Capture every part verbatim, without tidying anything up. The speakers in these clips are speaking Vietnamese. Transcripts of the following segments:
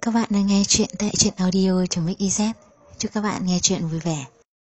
Các bạn đang nghe chuyện tại truyện audio.mix.iz. Chúc các bạn nghe chuyện vui vẻ.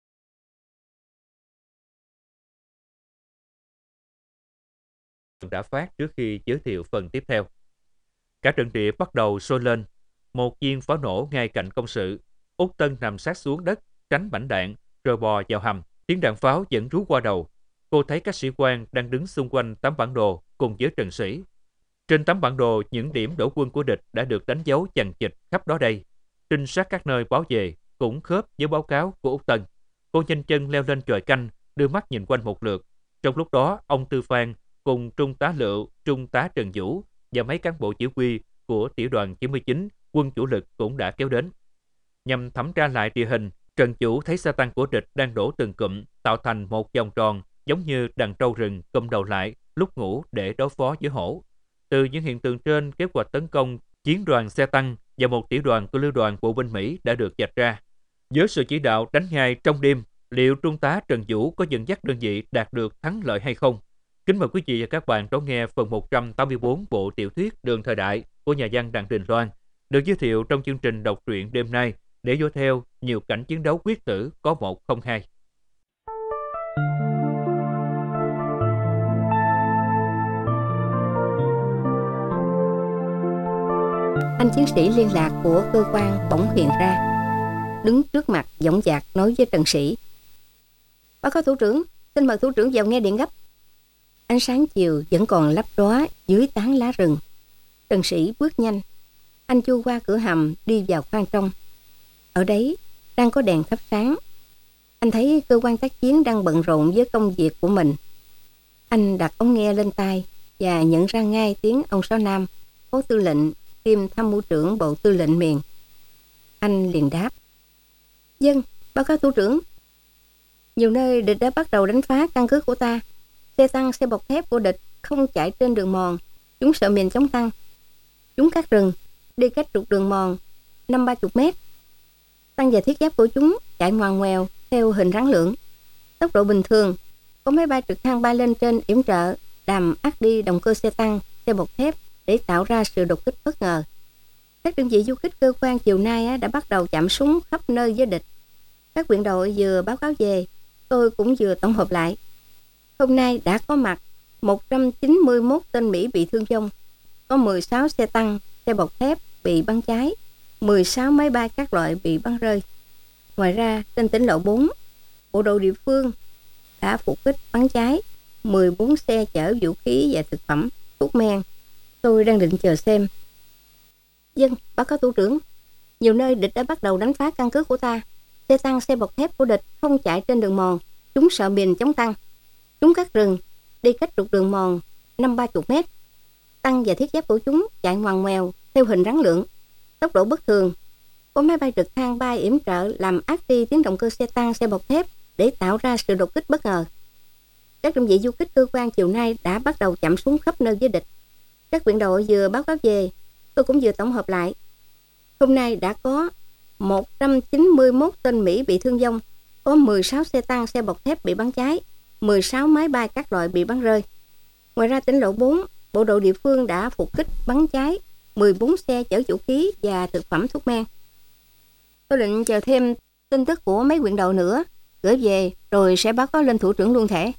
Đã phát trước khi giới thiệu phần tiếp theo. Cả trận địa bắt đầu sôi lên. Một viên pháo nổ ngay cạnh công sự. Út Tân nằm sát xuống đất, tránh mảnh đạn, rồi bò vào hầm. Tiếng đạn pháo vẫn rú qua đầu. Cô thấy các sĩ quan đang đứng xung quanh tấm bản đồ cùng với Trần Sĩ. Trên tấm bản đồ, những điểm đổ quân của địch đã được đánh dấu chằng chịt khắp đó đây. Trinh sát các nơi báo về cũng khớp với báo cáo của Út Tân. Cô nhanh chân leo lên chòi canh, đưa mắt nhìn quanh một lượt. Trong lúc đó, ông Tư Phan cùng Trung tá Lựu, Trung tá Trần Vũ và mấy cán bộ chỉ huy của tiểu đoàn chín mươi chín, quân chủ lực cũng đã kéo đến. Nhằm thẩm tra lại địa hình, Trần Vũ thấy xe tăng của địch đang đổ từng cụm, tạo thành một vòng tròn giống như đàn trâu rừng cụm đầu lại lúc ngủ để đối phó với hổ. Từ những hiện tượng trên, kế hoạch tấn công chiến đoàn xe tăng và một tiểu đoàn của lữ đoàn bộ binh Mỹ đã được vạch ra. Với sự chỉ đạo đánh ngay trong đêm, liệu Trung tá Trần Vũ có dẫn dắt đơn vị đạt được thắng lợi hay không? Kính mời quý vị và các bạn đón nghe phần một trăm tám mươi tư bộ tiểu thuyết Đường Thời Đại của nhà văn Đặng Đình Loan, được giới thiệu trong chương trình đọc truyện đêm nay để dõi theo nhiều cảnh chiến đấu quyết tử có một không hai. Anh chiến sĩ liên lạc của cơ quan bỗng hiện ra, đứng trước mặt dõng dạc nói với Trần Sĩ: "Báo cáo thủ trưởng, xin mời thủ trưởng vào nghe điện gấp." Ánh sáng chiều vẫn còn lấp lóa dưới tán lá rừng. Trần Sĩ bước nhanh. Anh chui qua cửa hầm đi vào khoang trong. Ở đấy đang có đèn thắp sáng. Anh thấy cơ quan tác chiến đang bận rộn với công việc của mình. Anh đặt ống nghe lên tai và nhận ra ngay tiếng ông Sáu Nam, phó tư lệnh kiêm tham mưu trưởng bộ tư lệnh miền. Anh liền đáp: "Vâng, báo cáo thủ trưởng. Nhiều nơi địch đã bắt đầu đánh phá căn cứ của ta. Xe tăng, xe bọc thép của địch không chạy trên đường mòn. Chúng sợ miền chống tăng. Chúng cắt rừng, đi cách trục đường mòn năm ba chục mét. Tăng và thiết giáp của chúng chạy ngoằn ngoèo theo hình rắn lưỡng. Tốc độ bình thường. Có máy bay trực thăng bay lên trên yểm trợ, làm át đi động cơ xe tăng, xe bọc thép để tạo ra sự đột kích bất ngờ. Các đơn vị du kích cơ quan chiều nay đã bắt đầu chạm súng khắp nơi với địch. Các quyện đội vừa báo cáo về, tôi cũng vừa tổng hợp lại. Hôm nay đã có mặt một trăm chín mươi mốt tên Mỹ bị thương vong, có mười sáu xe tăng, xe bọc thép bị bắn cháy, mười sáu máy bay các loại bị bắn rơi. Ngoài ra, trên tỉnh lộ bốn, bộ đội địa phương đã phục kích bắn cháy mười bốn xe chở vũ khí và thực phẩm, thuốc men. Tôi đang định chờ xem." "Vâng, báo cáo thủ trưởng. Nhiều nơi địch đã bắt đầu đánh phá căn cứ của ta. Xe tăng, xe bọc thép của địch không chạy trên đường mòn. Chúng sợ mìn chống tăng. Chúng cắt rừng, đi cách trục đường mòn năm ba chục mét. Tăng và thiết giáp của chúng chạy ngoằn ngoèo theo hình rắn lưỡng. Tốc độ bất thường. Có máy bay trực thăng bay yểm trợ làm át đi tiếng động cơ xe tăng, xe bọc thép để tạo ra sự đột kích bất ngờ. Các đơn vị du kích cơ quan chiều nay đã bắt đầu chạm súng khắp nơi với địch. Các quyện đội vừa báo cáo về, tôi cũng vừa tổng hợp lại. Hôm nay đã có một trăm chín mươi mốt tên Mỹ bị thương vong, có mười sáu xe tăng, xe bọc thép bị bắn cháy, mười sáu máy bay các loại bị bắn rơi. Ngoài ra, tỉnh lộ bốn, bộ đội địa phương đã phục kích bắn cháy mười bốn xe chở vũ khí và thực phẩm thuốc men. Tôi định chờ thêm tin tức của mấy quyện đội nữa, gửi về rồi sẽ báo cáo lên thủ trưởng luôn thể."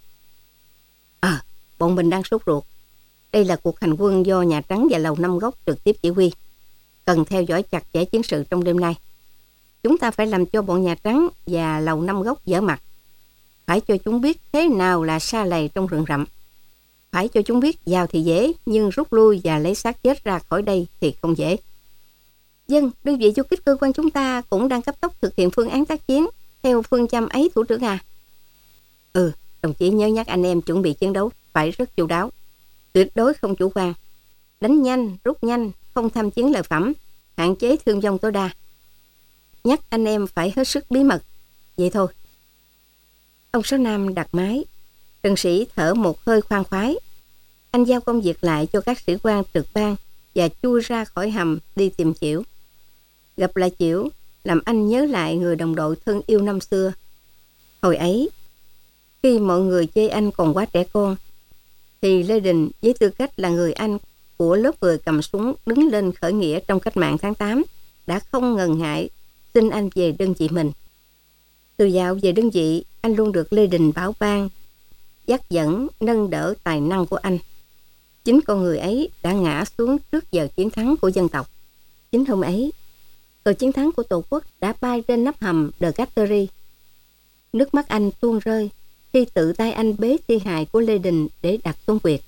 À, bọn mình đang sốt ruột. Đây là cuộc hành quân do Nhà Trắng và Lầu Năm Góc trực tiếp chỉ huy. Cần theo dõi chặt chẽ chiến sự trong đêm nay. Chúng ta phải làm cho bọn Nhà Trắng và Lầu Năm Góc dở mặt. Phải cho chúng biết thế nào là sa lầy trong rừng rậm. Phải cho chúng biết vào thì dễ, nhưng rút lui và lấy xác chết ra khỏi đây thì không dễ. Vâng, đơn vị du kích cơ quan chúng ta cũng đang cấp tốc thực hiện phương án tác chiến theo phương châm ấy thủ trưởng à. Ừ, đồng chí nhớ nhắc anh em chuẩn bị chiến đấu phải rất chu đáo. Tuyệt đối không chủ quan. Đánh nhanh, rút nhanh, không tham chiến lợi phẩm, hạn chế thương vong tối đa. Nhắc anh em phải hết sức bí mật. Vậy thôi. Ông Sáu Nam đặt máy. Trần Sĩ thở một hơi khoan khoái. Anh giao công việc lại cho các sĩ quan trực ban và chui ra khỏi hầm đi tìm Chiểu. Gặp lại Chiểu làm anh nhớ lại người đồng đội thân yêu năm xưa. Hồi ấy, khi mọi người chê anh còn quá trẻ con, thì Lê Đình với tư cách là người anh của lớp người cầm súng đứng lên khởi nghĩa trong cách mạng tháng tám đã không ngần ngại xin anh về đơn vị mình. Từ dạo về đơn vị, anh luôn được Lê Đình bảo ban, dắt dẫn, nâng đỡ tài năng của anh. Chính con người ấy đã ngã xuống trước giờ chiến thắng của dân tộc. Chính hôm ấy, cờ chiến thắng của Tổ quốc đã bay trên nắp hầm The Gallery. Nước mắt anh tuôn rơi khi tự tay anh bế thi hài của Lê Đình để đặt xuống quyệt.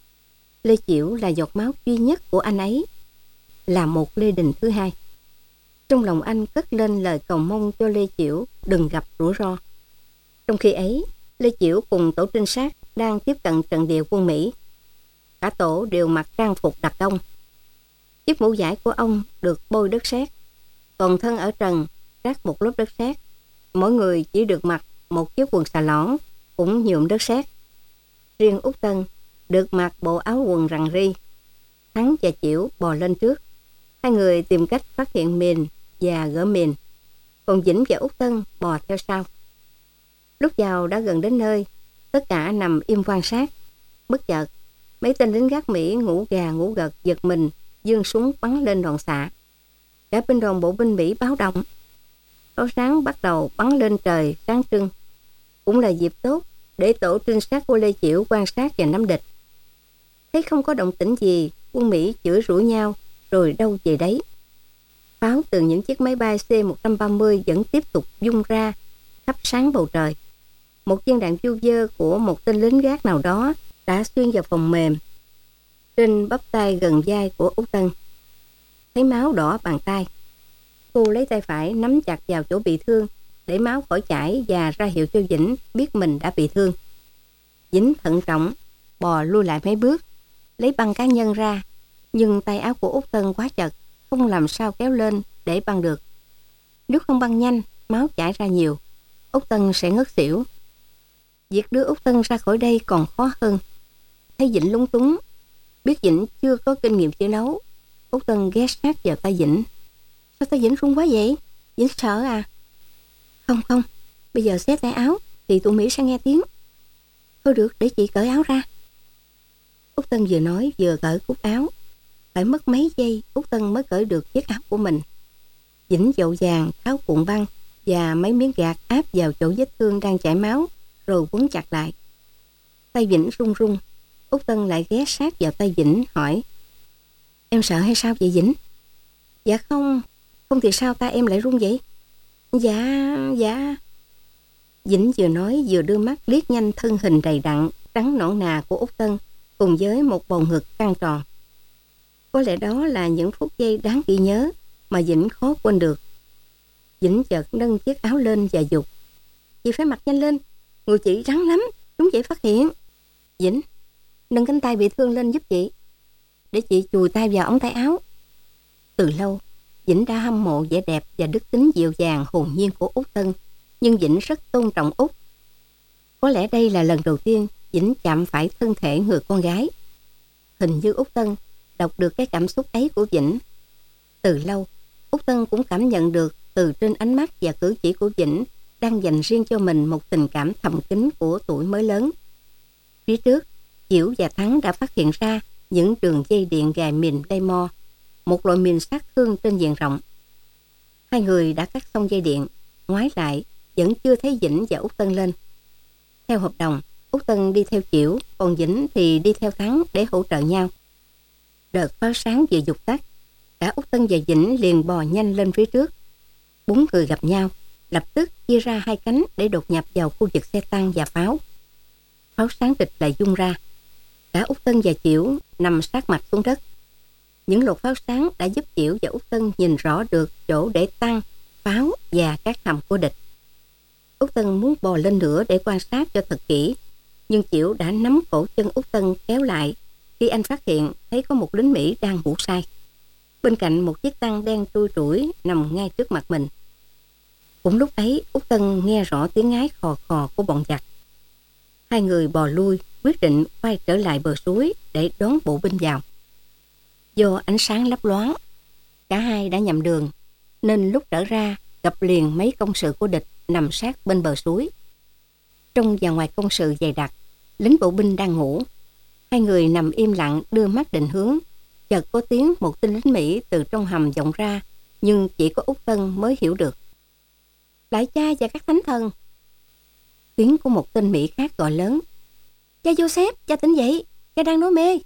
Lê Chiểu là giọt máu duy nhất của anh ấy, là một Lê Đình thứ hai. Trong lòng anh cất lên lời cầu mong cho Lê Chiểu đừng gặp rủi ro. Trong khi ấy, Lê Chiểu cùng tổ trinh sát đang tiếp cận trận địa quân Mỹ. Cả tổ đều mặc trang phục đặc công. Chiếc mũ vải của ông được bôi đất sét, còn thân ở trần rát một lớp đất sét. Mỗi người chỉ được mặc một chiếc quần xà lõn cũng nhuộm đất sét. Riêng Út Tân được mặc bộ áo quần rằn ri. Thắng và Chiểu bò lên trước. Hai người tìm cách phát hiện mìn và gỡ mìn, còn Vĩnh và Út Tân bò theo sau. Lúc vào đã gần đến nơi, tất cả nằm im quan sát. Bất chợt, mấy tên lính gác Mỹ ngủ gà ngủ gật giật mình, giương súng bắn lên đoàn xạ. Cả binh đoàn bộ binh Mỹ báo động. Pháo sáng bắt đầu bắn lên trời sáng trưng. Cũng là dịp tốt để tổ trinh sát của Lê Chiểu quan sát và nắm địch. Thấy không có động tĩnh gì, quân Mỹ chửi rủa nhau rồi đâu về đấy. Pháo từ những chiếc máy bay C một ba mươi vẫn tiếp tục vung ra khắp sáng bầu trời. Một viên đạn vu vơ của một tên lính gác nào đó đã xuyên vào phòng mềm trên bắp tay gần vai của Út Tân. Thấy máu đỏ bàn tay, cô lấy tay phải nắm chặt vào chỗ bị thương để máu khỏi chảy và ra hiệu cho Vĩnh biết mình đã bị thương. Vĩnh thận trọng bò lui lại mấy bước, lấy băng cá nhân ra, nhưng tay áo của Út Tân quá chật, không làm sao kéo lên để băng được. Nếu không băng nhanh, máu chảy ra nhiều, Út Tân sẽ ngất xỉu. Việc đưa Út Tân ra khỏi đây còn khó hơn. Thấy Vĩnh lúng túng, biết Vĩnh chưa có kinh nghiệm chiến đấu, Út Tân ghé sát vào tay Vĩnh. Sao tay Vĩnh run quá vậy? Vĩnh sợ à? Không không, bây giờ xé tay áo thì tụi Mỹ sẽ nghe tiếng. Thôi được, để chị cởi áo ra. Út Tân vừa nói vừa cởi cúc áo. Phải mất mấy giây Út Tân mới cởi được chiếc áo của mình. Vĩnh dội vàng tháo cuộn băng và mấy miếng gạt áp vào chỗ vết thương đang chảy máu rồi quấn chặt lại. Tay Vĩnh run run. Út Tân lại ghé sát vào tay Vĩnh hỏi: Em sợ hay sao vậy Vĩnh? Dạ không, không thì sao tay em lại run vậy? Dạ, dạ. Vĩnh vừa nói vừa đưa mắt liếc nhanh thân hình đầy đặn, trắng nõn nà của Út Tân cùng với một bầu ngực căng tròn. Có lẽ đó là những phút giây đáng ghi nhớ mà Vĩnh khó quên được. Vĩnh chợt nâng chiếc áo lên và dục: Chị phải mặc nhanh lên, người chị rắn lắm, chúng dễ phát hiện. Vĩnh, nâng cánh tay bị thương lên giúp chị, để chị chùi tay vào ống tay áo. Từ lâu, Vĩnh đã hâm mộ vẻ đẹp và đức tính dịu dàng hồn nhiên của Út Tân, nhưng Vĩnh rất tôn trọng Út. Có lẽ đây là lần đầu tiên Vĩnh chạm phải thân thể người con gái. Hình như Út Tân đọc được cái cảm xúc ấy của Vĩnh. Từ lâu, Út Tân cũng cảm nhận được từ trên ánh mắt và cử chỉ của Vĩnh đang dành riêng cho mình một tình cảm thầm kín của tuổi mới lớn. Phía trước, Chiểu và Thắng đã phát hiện ra những đường dây điện gài mìn Claymore, một loại mìn sát thương trên diện rộng. Hai người đã cắt xong dây điện, ngoái lại vẫn chưa thấy Vĩnh và Út Tân lên. Theo hợp đồng, Út Tân đi theo Chiểu, còn Vĩnh thì đi theo Thắng để hỗ trợ nhau. Đợt pháo sáng vừa dục tắt, cả Út Tân và Vĩnh liền bò nhanh lên phía trước. Bốn người gặp nhau, lập tức chia ra hai cánh để đột nhập vào khu vực xe tăng và pháo. Pháo sáng địch lại dung ra. Cả Út Tân và Chiểu nằm sát mặt xuống đất. Những lột pháo sáng đã giúp Chiểu và Út Tân nhìn rõ được chỗ để tăng, pháo và các hầm của địch. Út Tân muốn bò lên nữa để quan sát cho thật kỹ, nhưng Chiểu đã nắm cổ chân Út Tân kéo lại khi anh phát hiện thấy có một lính Mỹ đang ngủ say. Bên cạnh một chiếc tăng đen trui trũi nằm ngay trước mặt mình. Cũng lúc ấy, Út Tân nghe rõ tiếng ngái khò khò của bọn giặc. Hai người bò lui, quyết định quay trở lại bờ suối để đón bộ binh vào. Do ánh sáng lấp loáng, cả hai đã nhầm đường, nên lúc trở ra gặp liền mấy công sự của địch nằm sát bên bờ suối. Trong và ngoài công sự dày đặc, lính bộ binh đang ngủ. Hai người nằm im lặng đưa mắt định hướng. Chợt có tiếng một tên lính Mỹ từ trong hầm vọng ra nhưng chỉ có Úc Tân mới hiểu được. Lại cha và các thánh thần. Tiếng của một tên Mỹ khác gọi lớn. Cha Joseph, cha tỉnh dậy, cha đang nói mê.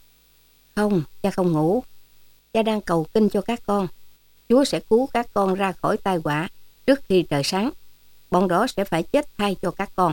Không, cha không ngủ. Cha đang cầu kinh cho các con. Chúa sẽ cứu các con ra khỏi tai họa trước khi trời sáng. Bọn đó sẽ phải chết thay cho các con.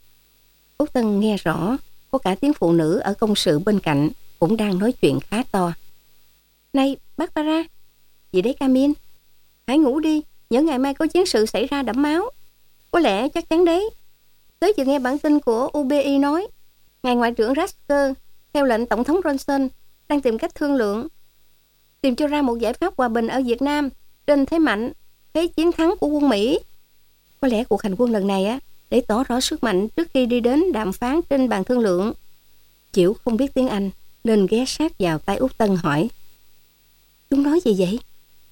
Úc Tân nghe rõ, có cả tiếng phụ nữ ở công sự bên cạnh cũng đang nói chuyện khá to. Này, Barbara, gì đấy Camille? Hãy ngủ đi, nhỡ ngày mai có chiến sự xảy ra đẫm máu. Có lẽ chắc chắn đấy. Tới vừa nghe bản tin của u bê i nói, ngài ngoại trưởng Rasker, theo lệnh Tổng thống Johnson, đang tìm cách thương lượng, tìm cho ra một giải pháp hòa bình ở Việt Nam trên thế mạnh, thế chiến thắng của quân Mỹ. Có lẽ cuộc hành quân lần này á để tỏ rõ sức mạnh trước khi đi đến đàm phán trên bàn thương lượng. Chiểu không biết tiếng Anh nên ghé sát vào tay Úc Tân hỏi. Chúng nói gì vậy?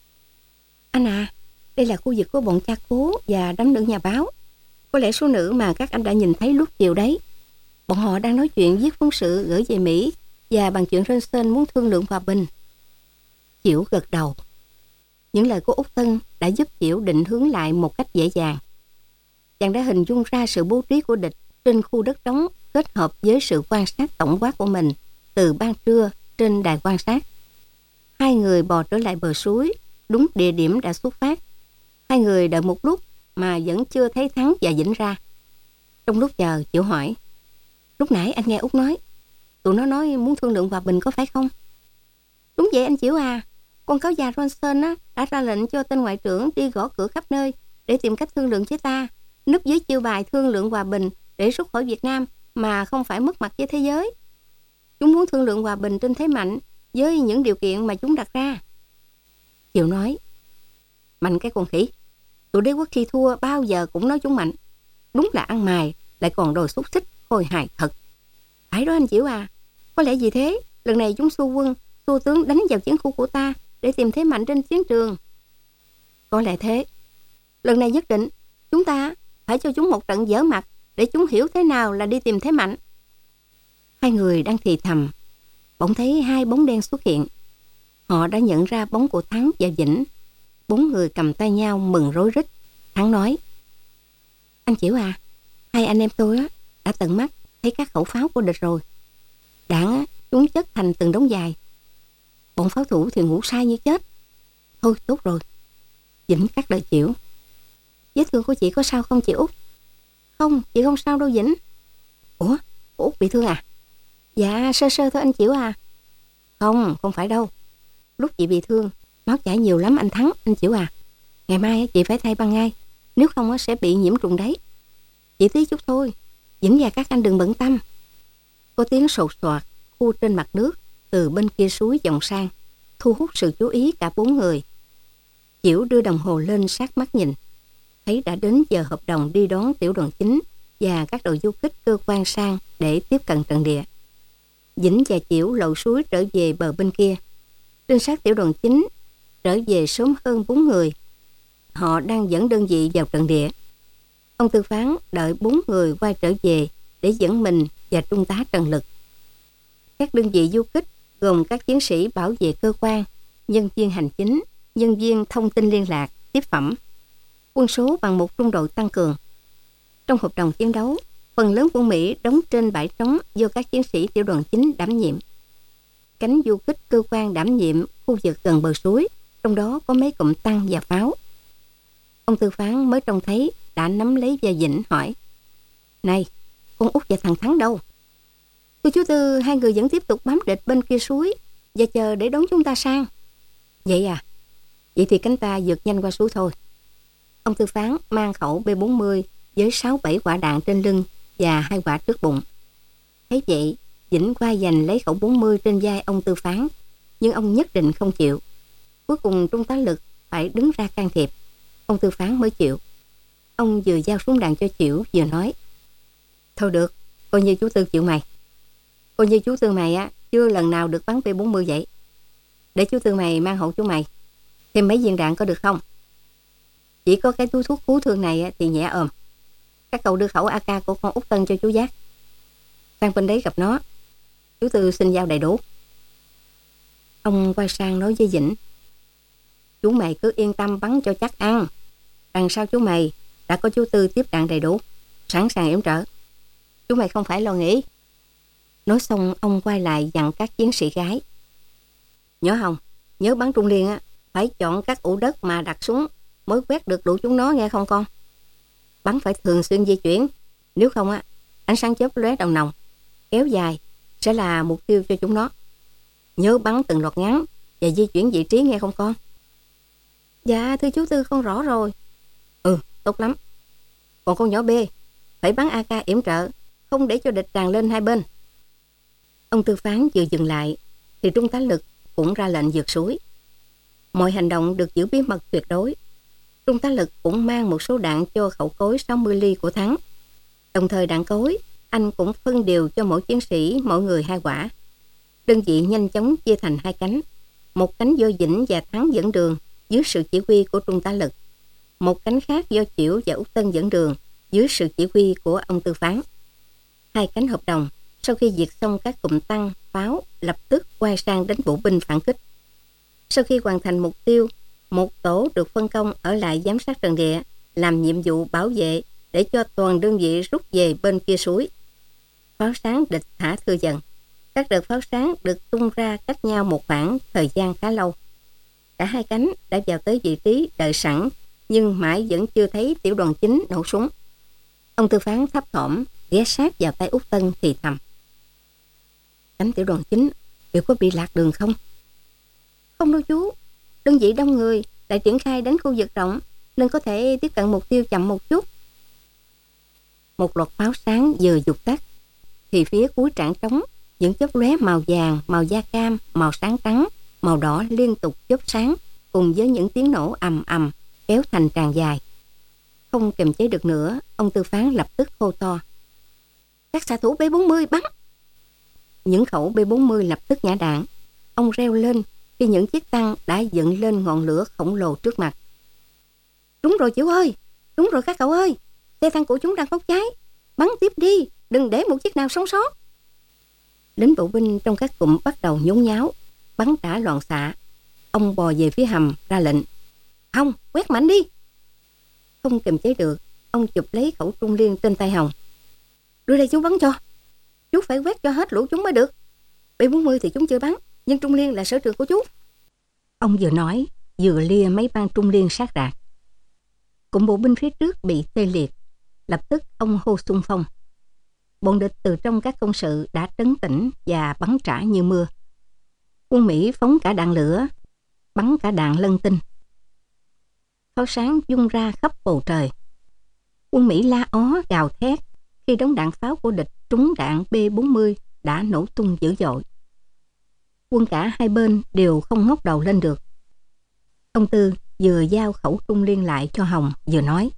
Anh à, đây là khu vực của bọn cha cố và đám nữ nhà báo. Có lẽ số nữ mà các anh đã nhìn thấy lúc chiều đấy. Bọn họ đang nói chuyện viết phóng sự gửi về Mỹ và bàn chuyện Johnson muốn thương lượng hòa bình. Chiểu gật đầu. Những lời của Úc Tân đã giúp Chiểu định hướng lại một cách dễ dàng. Chàng đã hình dung ra sự bố trí của địch trên khu đất trống kết hợp với sự quan sát tổng quát của mình từ ban trưa trên đài quan sát. Hai người bò trở lại bờ suối, đúng địa điểm đã xuất phát. Hai người đợi một lúc mà vẫn chưa thấy Thắng và Vĩnh ra. Trong lúc chờ, Chiểu hỏi. Lúc nãy anh nghe Úc nói, tụi nó nói muốn thương lượng hòa bình có phải không? Đúng vậy anh Chiểu à. Con cáo già Johnson á, đã ra lệnh cho tên ngoại trưởng đi gõ cửa khắp nơi để tìm cách thương lượng với ta, núp dưới chiêu bài thương lượng hòa bình để rút khỏi Việt Nam mà không phải mất mặt với thế giới. Chúng muốn thương lượng hòa bình trên thế mạnh với những điều kiện mà chúng đặt ra. Chiểu nói. Mạnh cái con khỉ. Tụi đế quốc khi thua bao giờ cũng nói chúng mạnh. Đúng là ăn mài, lại còn đồ xúc xích, khôi hài thật. Phải đó anh Chiểu à. Có lẽ vì thế, lần này chúng xua quân, xua tướng đánh vào chiến khu của ta để tìm thế mạnh trên chiến trường. Có lẽ thế. Lần này nhất định, chúng ta phải cho chúng một trận dở mặt để chúng hiểu thế nào là đi tìm thế mạnh. Hai người đang thì thầm, bỗng thấy hai bóng đen xuất hiện. Họ đã nhận ra bóng của Thắng và Vĩnh. Bốn người cầm tay nhau mừng rối rít. Thắng nói. Anh Chiểu à, hai anh em tôi á đã tận mắt thấy các khẩu pháo của địch rồi. Đạn á, chúng chất thành từng đống dài. Bọn pháo thủ thì ngủ say như chết. Thôi tốt rồi. Vĩnh cắt lời Chiểu. Vết thương của chị có sao không chị Út? Không, chị không sao đâu Vĩnh. Ủa, Út bị thương à? Dạ, sơ sơ thôi anh Chiểu à. Không, không phải đâu. Lúc chị bị thương, máu chảy nhiều lắm anh Thắng, anh Chiểu à. Ngày mai chị phải thay băng ngay, nếu không sẽ bị nhiễm trùng đấy. Chỉ tí chút thôi, Vĩnh và các anh đừng bận tâm. Có tiếng sột soạt khu trên mặt nước từ bên kia suối dòng sang, thu hút sự chú ý cả bốn người. Chiểu đưa đồng hồ lên sát mắt nhìn, thấy đã đến giờ hợp đồng đi đón tiểu đoàn chính và các đội du kích cơ quan sang để tiếp cận trận địa. Vĩnh và Chiểu lội suối trở về bờ bên kia. Trinh sát tiểu đoàn chính trở về sớm hơn bốn người. Họ đang dẫn đơn vị vào trận địa. Ông Tư Phán đợi bốn người quay trở về để dẫn mình và trung tá Trần Lực. Các đơn vị du kích gồm các chiến sĩ bảo vệ cơ quan, nhân viên hành chính, nhân viên thông tin liên lạc, tiếp phẩm. Quân số bằng một trung đội tăng cường. Trong hợp đồng chiến đấu, phần lớn quân Mỹ đóng trên bãi trống do các chiến sĩ tiểu đoàn chính đảm nhiệm. Cánh du kích cơ quan đảm nhiệm khu vực gần bờ suối, trong đó có mấy cụm tăng và pháo. Ông Tư Phán mới trông thấy đã nắm lấy vai Vĩnh hỏi. Này, con Út và thằng Thắng đâu? Thưa chú Tư, hai người vẫn tiếp tục bám địch bên kia suối và chờ để đón chúng ta sang. Vậy à? Vậy thì cánh ta vượt nhanh qua suối thôi. Ông Tư Phán mang khẩu B bốn mươi với sáu bảy quả đạn trên lưng và hai quả trước bụng. Thấy vậy, Vĩnh quay giành lấy khẩu bốn mươi trên vai ông Tư Phán, nhưng ông nhất định không chịu. Cuối cùng trung tá Lực phải đứng ra can thiệp. Ông Tư Phán mới chịu. Ông vừa giao súng đạn cho Chiểu vừa nói. Thôi được, coi như chú Tư chịu mày. Coi như chú Tư mày á chưa lần nào được bắn B bốn mươi vậy. Để chú Tư mày mang hộ chú mày thêm mấy viên đạn có được không? Chỉ có cái túi thuốc cứu thương này thì nhẹ ồm. Các cậu đưa khẩu a ca của con Út Tân cho chú Giác. Sang bên đấy gặp nó, chú Tư xin giao đầy đủ. Ông quay sang nói với Vĩnh. Chú mày cứ yên tâm bắn cho chắc ăn. Đằng sau chú mày đã có chú Tư tiếp đạn đầy đủ, sẵn sàng yểm trợ. Chú mày không phải lo nghĩ. Nói xong ông quay lại dặn các chiến sĩ gái. Nhớ không, nhớ bắn trung liên á, phải chọn các ụ đất mà đặt súng mới quét được đủ chúng nó, nghe không con? Bắn phải thường xuyên di chuyển, nếu không á, ánh sáng chớp lóe đầu nòng kéo dài sẽ là mục tiêu cho chúng nó. Nhớ bắn từng loạt ngắn và di chuyển vị trí, nghe không con? Dạ thưa chú Tư, con rõ rồi. Ừ, tốt lắm. Còn con nhỏ B phải bắn a ca yểm trợ, không để cho địch tràn lên hai bên. Ông Tư phán vừa dừng lại thì Trung tá Lực cũng ra lệnh vượt suối. Mọi hành động được giữ bí mật tuyệt đối. Trung tá Lực cũng mang một số đạn cho khẩu cối sáu mươi ly của Thắng. Đồng thời đạn cối, anh cũng phân đều cho mỗi chiến sĩ mỗi người hai quả. Đơn vị nhanh chóng chia thành hai cánh. Một cánh do Vĩnh và Thắng dẫn đường dưới sự chỉ huy của Trung tá Lực. Một cánh khác do Chiểu và Út Tân dẫn đường dưới sự chỉ huy của ông Tư phán. Hai cánh hợp đồng, sau khi diệt xong các cụm tăng, pháo, lập tức quay sang đánh bộ binh phản kích. Sau khi hoàn thành mục tiêu, một tổ được phân công ở lại giám sát trận địa, làm nhiệm vụ bảo vệ để cho toàn đơn vị rút về bên kia suối. Pháo sáng địch thả thưa dần. Các đợt pháo sáng được tung ra cách nhau một khoảng thời gian khá lâu. Cả hai cánh đã vào tới vị trí đợi sẵn, nhưng mãi vẫn chưa thấy tiểu đoàn chính nổ súng. Ông Tư phán thấp thỏm ghé sát vào tay Út Tân thì thầm. Cánh tiểu đoàn chính đều có bị lạc đường không? Không đâu chú. Đơn vị đông người lại triển khai đánh khu vực rộng nên có thể tiếp cận mục tiêu chậm một chút. Một loạt pháo sáng vừa vụt tắt thì phía cuối trảng trống những chớp lóe màu vàng, màu da cam, màu sáng trắng, màu đỏ liên tục chớp sáng cùng với những tiếng nổ ầm ầm kéo thành tràn dài. Không kềm chế được nữa, ông Tư phán lập tức hô to. Các xạ thủ B bốn mươi bắn! Những khẩu B bốn mươi lập tức nhả đạn. Ông reo lên khi những chiếc tăng đã dựng lên ngọn lửa khổng lồ trước mặt. Đúng rồi Chiểu ơi! Đúng rồi các cậu ơi! Xe tăng của chúng đang bốc cháy! Bắn tiếp đi! Đừng để một chiếc nào sống sót! Lính bộ binh trong các cụm bắt đầu nhốn nháo, bắn trả loạn xạ. Ông bò về phía hầm ra lệnh. Hồng, quét mạnh đi! Không kiềm chế được, ông chụp lấy khẩu trung liên trên tay Hồng. Đưa đây chú bắn cho. Chú phải quét cho hết lũ chúng mới được. B bốn mươi thì chúng chưa bắn, nhưng trung liên là sở trường của chú. Ông vừa nói, vừa lia mấy băng trung liên sát rạc. Cụm bộ binh phía trước bị tê liệt. Lập tức ông hô xung phong. Bọn địch từ trong các công sự đã trấn tĩnh và bắn trả như mưa. Quân Mỹ phóng cả đạn lửa, bắn cả đạn lân tinh. Pháo sáng vung ra khắp bầu trời. Quân Mỹ la ó gào thét khi đống đạn pháo của địch trúng đạn B bốn mươi đã nổ tung dữ dội. Quân cả hai bên đều không ngóc đầu lên được. Ông Tư vừa giao khẩu trung liên lại cho Hồng vừa nói.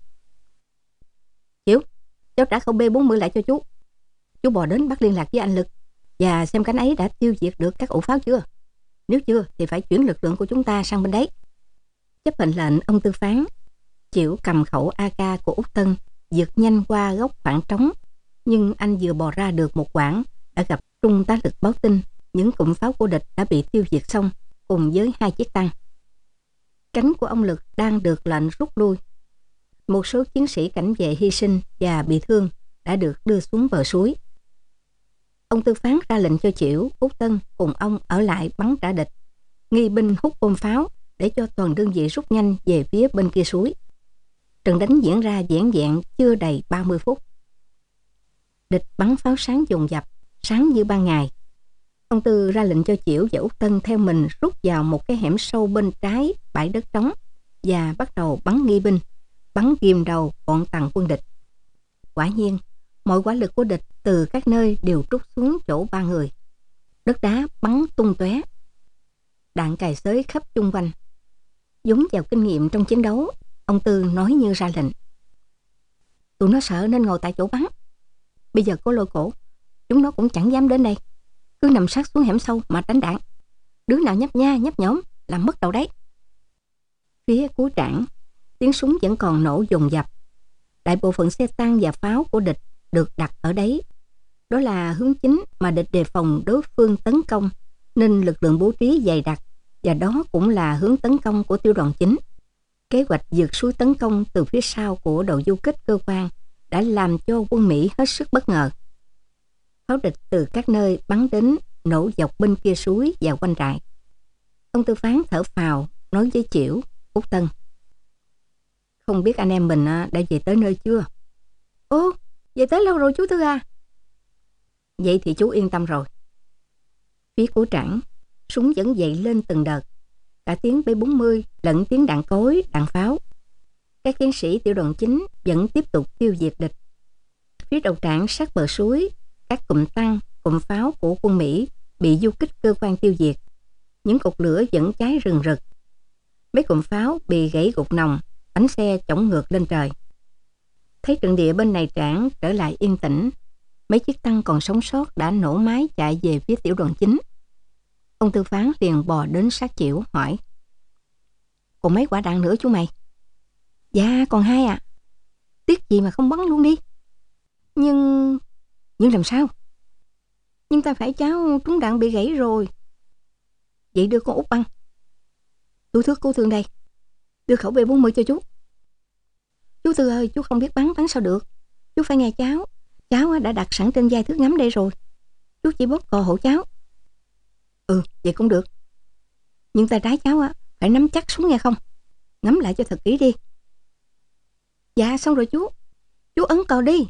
Chiểu, cháu trả khẩu B bốn mươi lại cho chú. Chú bò đến bắt liên lạc với anh Lực và xem cánh ấy đã tiêu diệt được các ổ pháo chưa. Nếu chưa thì phải chuyển lực lượng của chúng ta sang bên đấy. Chấp mệnh lệnh ông Tư phán, Chiểu cầm khẩu a ca của Út Tân vượt nhanh qua góc khoảng trống, nhưng anh vừa bò ra được một quãng đã gặp Trung tá Lực báo tin những cụm pháo của địch đã bị tiêu diệt xong cùng với hai chiếc tăng. Cánh của ông Lực đang được lệnh rút lui. Một số chiến sĩ cảnh vệ hy sinh và bị thương đã được đưa xuống bờ suối. Ông Tư phán ra lệnh cho Chiểu, Út Tân cùng ông ở lại bắn trả địch, nghi binh hút bom pháo để cho toàn đơn vị rút nhanh về phía bên kia suối. Trận đánh diễn ra vẻn vẹn chưa đầy ba mươi phút. Địch bắn pháo sáng dồn dập, sáng như ban ngày. Ông Tư ra lệnh cho Chiểu và Út Tân theo mình rút vào một cái hẻm sâu bên trái bãi đất trống và bắt đầu bắn nghi binh, bắn ghim đầu bọn tàn quân địch. Quả nhiên, mọi quả lực của địch từ các nơi đều trút xuống chỗ ba người. Đất đá bắn tung tóe, đạn cày xới khắp chung quanh. Giống vào kinh nghiệm trong chiến đấu, ông Tư nói như ra lệnh. Tụi nó sợ nên ngồi tại chỗ bắn. Bây giờ có lôi cổ, chúng nó cũng chẳng dám đến đây. Cứ nằm sát xuống hẻm sâu mà tránh đạn. Đứa nào nhấp nha nhấp nhổm làm mất đầu đấy. Phía cuối trảng, tiếng súng vẫn còn nổ dồn dập. Đại bộ phận xe tăng và pháo của địch được đặt ở đấy. Đó là hướng chính mà địch đề phòng đối phương tấn công, nên lực lượng bố trí dày đặc, và đó cũng là hướng tấn công của tiểu đoàn chính. Kế hoạch vượt suối tấn công từ phía sau của đội du kích cơ quan đã làm cho quân Mỹ hết sức bất ngờ. Pháo địch từ các nơi bắn đến nổ dọc bên kia suối và quanh trại. Ông Tư Phán thở phào nói với Chiểu, Út Tân: "Không biết anh em mình đã về tới nơi chưa?" "Ồ, về tới lâu rồi chú Tư à." "Vậy thì chú yên tâm rồi." Phía của Trảng, súng vẫn dậy lên từng đợt, cả tiếng B bốn mươi lẫn tiếng đạn cối, đạn pháo. Các chiến sĩ tiểu đoàn chính vẫn tiếp tục tiêu diệt địch. Phía đầu Trảng sát bờ suối, các cụm tăng, cụm pháo của quân Mỹ bị du kích cơ quan tiêu diệt. Những cột lửa vẫn cháy rừng rực. Mấy cụm pháo bị gãy gục nòng, bánh xe chổng ngược lên trời. Thấy trận địa bên này Trảng trở lại yên tĩnh, mấy chiếc tăng còn sống sót đã nổ máy chạy về phía tiểu đoàn chính. Ông Tư Phán liền bò đến sát Chiểu hỏi: "Còn mấy quả đạn nữa chú mày?" "Dạ còn hai ạ." À. "Tiếc gì mà không bắn luôn đi." Nhưng... Nhưng làm sao? "Nhưng ta phải cháu trúng đạn bị gãy rồi." "Vậy đưa con Út băng." "Chú Thước cứu thương đây, đưa khẩu B bốn mươi cho chú." "Chú Tư ơi, chú không biết bắn, bắn sao được. Chú phải nghe cháu. Cháu đã đặt sẵn trên vai thước ngắm đây rồi. Chú chỉ bóp cò hộ cháu." "Ừ, vậy cũng được. Nhưng tay trái cháu á phải nắm chắc súng nghe không? Nắm lại cho thật kỹ đi." "Dạ xong rồi chú. Chú ấn cò đi."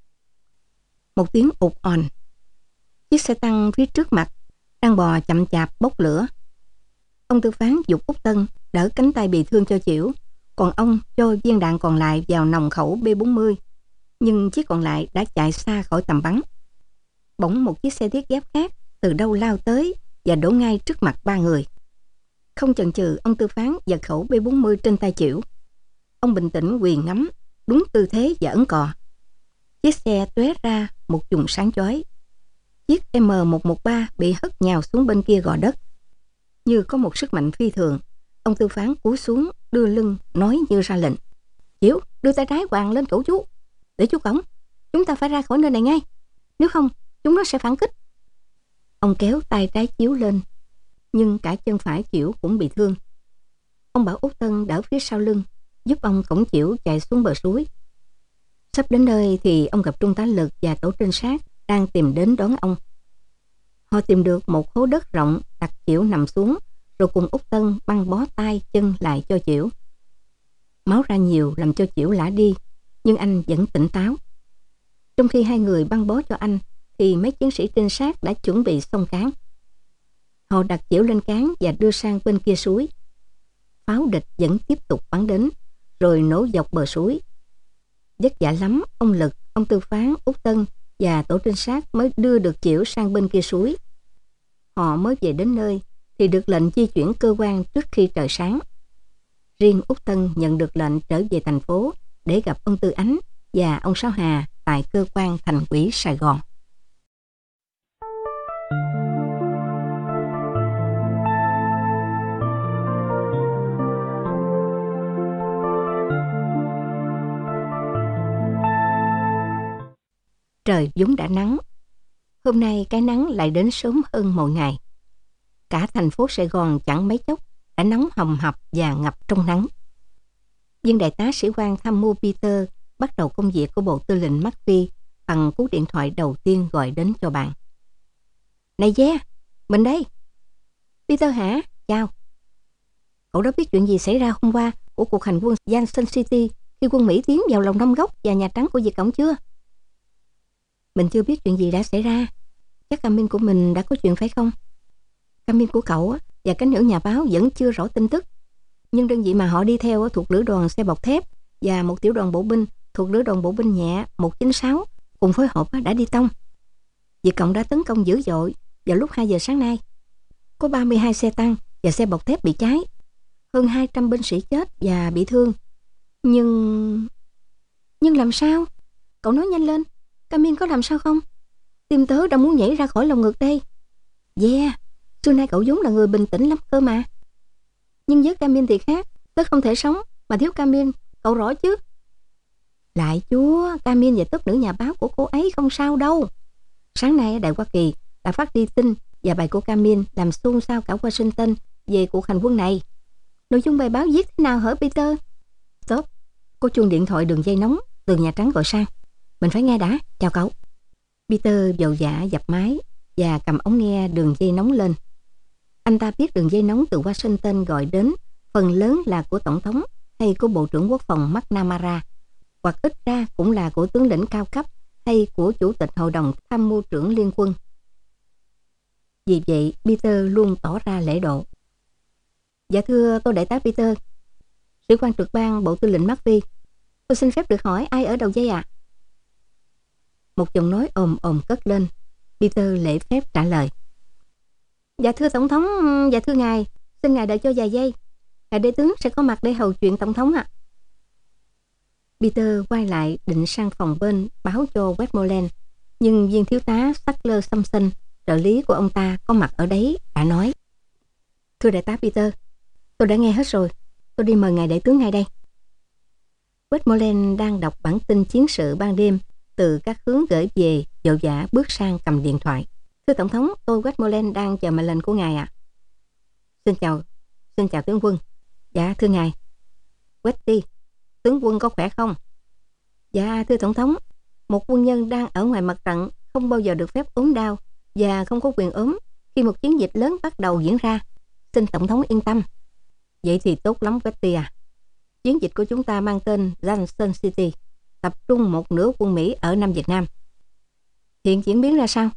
Một tiếng ụt òn. Chiếc xe tăng phía trước mặt đang bò chậm chạp bốc lửa. Ông Tư Phán giục Út Tân đỡ cánh tay bị thương cho Chiểu, còn ông cho viên đạn còn lại vào nòng khẩu B bốn mươi, nhưng chiếc còn lại đã chạy xa khỏi tầm bắn. Bỗng một chiếc xe thiết giáp khác từ đâu lao tới và đổ ngay trước mặt ba người. Không chần chừ, ông Tư Phán giật khẩu B bốn mươi trên tay Chiểu. Ông bình tĩnh quyền ngắm đúng tư thế và ấn cò. Chiếc xe tóe ra một vùng sáng chói. Chiếc M một một ba bị hất nhào xuống bên kia gò đất. Như có một sức mạnh phi thường, ông Tư Phán cúi xuống đưa lưng nói như ra lệnh: "Chiểu, đưa tay trái quàng lên cổ chú, để chú cõng. Chúng ta phải ra khỏi nơi này ngay, nếu không chúng nó sẽ phản kích." Ông kéo tay trái Chiếu lên, nhưng cả chân phải Chiểu cũng bị thương. Ông bảo Út Tân đỡ phía sau lưng, giúp ông cõng Chiểu chạy xuống bờ suối. Sắp đến nơi thì ông gặp Trung tá Lực và tổ trinh sát đang tìm đến đón ông. Họ tìm được một hố đất rộng, đặt Chiểu nằm xuống, rồi cùng Út Tân băng bó tay chân lại cho Chiểu. Máu ra nhiều làm cho Chiểu lả đi, nhưng anh vẫn tỉnh táo. Trong khi hai người băng bó cho anh thì mấy chiến sĩ trinh sát đã chuẩn bị xông cán. Họ đặt Chiểu lên cán và đưa sang bên kia suối. Pháo địch vẫn tiếp tục bắn đến, rồi nổ dọc bờ suối. Vất vả lắm, ông Lực, ông Tư Phán, Út Tân và tổ trinh sát mới đưa được Chiểu sang bên kia suối. Họ mới về đến nơi thì được lệnh di chuyển cơ quan trước khi trời sáng. Riêng Út Tân nhận được lệnh trở về thành phố để gặp ông Tư Ánh và ông Sáu Hà tại cơ quan thành ủy Sài Gòn. Trời vốn đã nắng. Hôm nay cái nắng lại đến sớm hơn mọi ngày. Cả thành phố Sài Gòn chẳng mấy chốc đã nóng hầm hập và ngập trong nắng. Viên đại tá sĩ quan tham mưu Peter bắt đầu công việc của Bộ Tư lệnh McPhee bằng cú điện thoại đầu tiên gọi đến cho bạn. "Này Gia, mình đây." "Peter hả? Chào. Cậu đã biết chuyện gì xảy ra hôm qua của cuộc hành quân Johnson City khi quân Mỹ tiến vào Lầu Năm Góc và Nhà Trắng của Việt Cộng chưa?" "Mình chưa biết chuyện gì đã xảy ra. Chắc cabin của mình đã có chuyện phải không?" "Cabin của cậu và cánh nữ nhà báo vẫn chưa rõ tin tức. Nhưng đơn vị mà họ đi theo thuộc lữ đoàn xe bọc thép và một tiểu đoàn bộ binh thuộc lữ đoàn bộ binh nhẹ một chín sáu cùng phối hợp đã đi tông. Việt Cộng đã tấn công dữ dội vào lúc hai giờ sáng nay. Có ba mươi hai xe tăng và xe bọc thép bị cháy. Hơn hai trăm binh sĩ chết và bị thương. Nhưng... Nhưng làm sao? Cậu nói nhanh lên. Cabin có làm sao không? Tim tớ đã muốn nhảy ra khỏi lồng ngực đây." "Yeah, xưa nay cậu vốn là người bình tĩnh lắm cơ mà. Nhưng với cabin thì khác. Tớ không thể sống mà thiếu cabin, cậu rõ chứ?" "Lại chúa, cabin và tốp nữ nhà báo của cô ấy không sao đâu. Sáng nay Đài Hoa Kỳ đã phát đi tin và bài của cabin làm xôn xao cả Washington về cuộc hành quân này. Nội dung bài báo viết thế nào hả Peter? Stop. Có chuông điện thoại đường dây nóng từ Nhà Trắng gọi sang. Mình phải nghe đã. Chào cậu. Peter vội vã dập máy và cầm ống nghe đường dây nóng lên. Anh ta biết đường dây nóng từ Washington gọi đến phần lớn là của Tổng thống hay của Bộ trưởng Quốc phòng McNamara, hoặc ít ra cũng là của tướng lĩnh cao cấp hay của Chủ tịch Hội đồng Tham mưu trưởng Liên quân. Vì vậy, Peter luôn tỏ ra lễ độ. Dạ thưa tôi đại tá Peter, sĩ quan trực ban Bộ Tư lệnh McVie, tôi xin phép được hỏi ai ở đầu dây ạ? À? Một giọng nói ồm ồm cất lên. Peter lễ phép trả lời. Dạ thưa Tổng thống, dạ thưa ngài, xin ngài đợi cho vài giây. Ngài đại tướng sẽ có mặt để hầu chuyện Tổng thống ạ. À. Peter quay lại định sang phòng bên báo cho Westmoreland, nhưng viên thiếu tá Sackler Simpson, trợ lý của ông ta có mặt ở đấy, đã nói. Thưa đại tá Peter, tôi đã nghe hết rồi, tôi đi mời ngài đại tướng ngay đây. Westmoreland đang đọc bản tin chiến sự ban đêm từ các hướng gửi về, vội vã bước sang cầm điện thoại. Thưa Tổng thống, tôi Westmoreland đang chờ mệnh lệnh của ngài ạ. À. Xin chào, xin chào tướng quân. Dạ thưa ngài. Westy, tướng quân có khỏe không? Dạ thưa Tổng thống, một quân nhân đang ở ngoài mặt trận không bao giờ được phép ốm đau và không có quyền ốm khi một chiến dịch lớn bắt đầu diễn ra. Xin Tổng thống yên tâm. Vậy thì tốt lắm Westy à. Chiến dịch của chúng ta mang tên Johnson City, tập trung một nửa quân Mỹ ở Nam Việt Nam. Hiện diễn biến ra sao?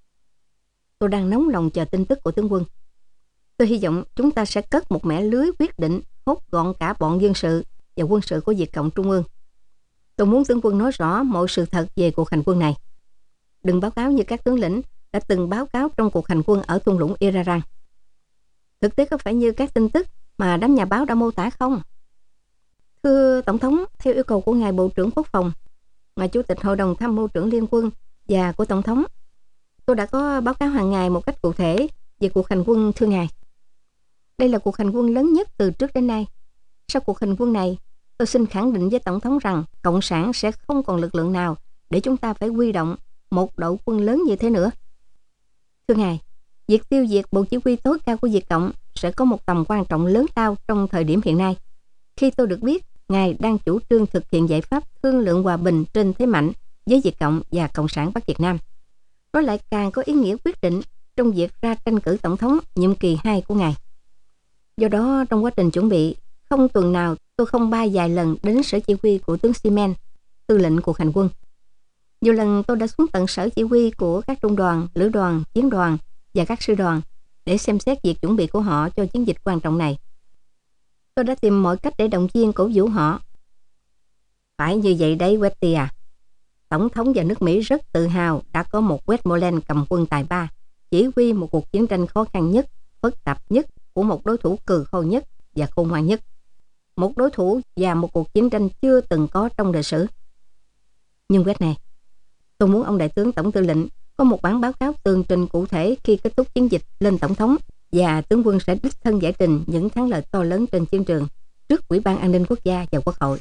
Tôi đang nóng lòng chờ tin tức của tướng quân. Tôi hy vọng chúng ta sẽ cất một mẻ lưới quyết định hốt gọn cả bọn dân sự và quân sự của Việt Cộng Trung ương. Tôi muốn tướng quân nói rõ mọi sự thật về cuộc hành quân này. Đừng báo cáo như các tướng lĩnh đã từng báo cáo trong cuộc hành quân ở thung lũng Iraran. Thực tế có phải như các tin tức mà đám nhà báo đã mô tả không? Thưa Tổng thống, theo yêu cầu của ngài Bộ trưởng Quốc phòng, ngài Chủ tịch Hội đồng Tham mưu trưởng Liên quân và của Tổng thống, tôi đã có báo cáo hàng ngày một cách cụ thể về cuộc hành quân thưa ngài. Đây là cuộc hành quân lớn nhất từ trước đến nay. Sau cuộc hành quân này, tôi xin khẳng định với Tổng thống rằng Cộng sản sẽ không còn lực lượng nào để chúng ta phải huy động một đội quân lớn như thế nữa. Thưa ngài, việc tiêu diệt bộ chỉ huy tối cao của Việt Cộng sẽ có một tầm quan trọng lớn lao trong thời điểm hiện nay. Khi tôi được biết, ngài đang chủ trương thực hiện giải pháp thương lượng hòa bình trên thế mạnh với Việt Cộng và Cộng sản Bắc Việt Nam. Nó lại càng có ý nghĩa quyết định trong việc ra tranh cử Tổng thống nhiệm kỳ hai của ngài. Do đó, trong quá trình chuẩn bị, không tuần nào tôi không ba vài lần đến sở chỉ huy của tướng Siemens, tư lệnh cuộc hành quân. Nhiều lần tôi đã xuống tận sở chỉ huy của các trung đoàn, lữ đoàn, chiến đoàn và các sư đoàn để xem xét việc chuẩn bị của họ cho chiến dịch quan trọng này. Tôi đã tìm mọi cách để động viên cổ vũ họ. Phải như vậy đấy Westy à. Tổng thống và nước Mỹ rất tự hào đã có một Westmoreland cầm quân tài ba, chỉ huy một cuộc chiến tranh khó khăn nhất, phức tạp nhất của một đối thủ cừ khôi nhất và khôn ngoan nhất. Một đối thủ và một cuộc chiến tranh chưa từng có trong lịch sử. Nhưng West này, tôi muốn ông đại tướng tổng tư lệnh có một bản báo cáo tường trình cụ thể khi kết thúc chiến dịch lên Tổng thống, và tướng quân sẽ đích thân giải trình những thắng lợi to lớn trên chiến trường trước Ủy ban An ninh Quốc gia và Quốc hội.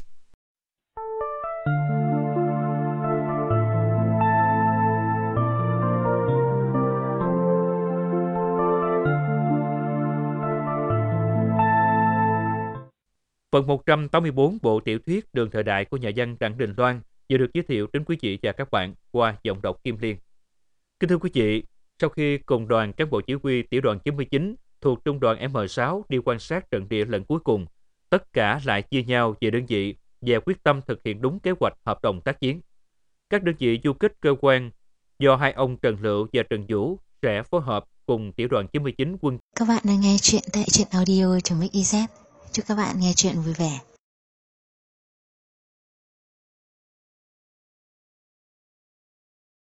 Phần một trăm tám mươi bốn bộ tiểu thuyết Đường thời đại của nhà văn Đặng Đình Loan vừa được giới thiệu đến quý vị và các bạn qua giọng đọc Kim Liên. Kính thưa quý vị, sau khi cùng đoàn cán bộ chỉ huy tiểu đoàn chín mươi chín thuộc trung đoàn M sáu đi quan sát trận địa lần cuối cùng, tất cả lại chia nhau về đơn vị và quyết tâm thực hiện đúng kế hoạch hợp đồng tác chiến. Các đơn vị du kích cơ quan do hai ông Trần Lựu và Trần Vũ sẽ phối hợp cùng tiểu đoàn chín mươi chín quân. Các bạn đang nghe chuyện tại truyện audio chấm x z. Chúc các bạn nghe chuyện vui vẻ.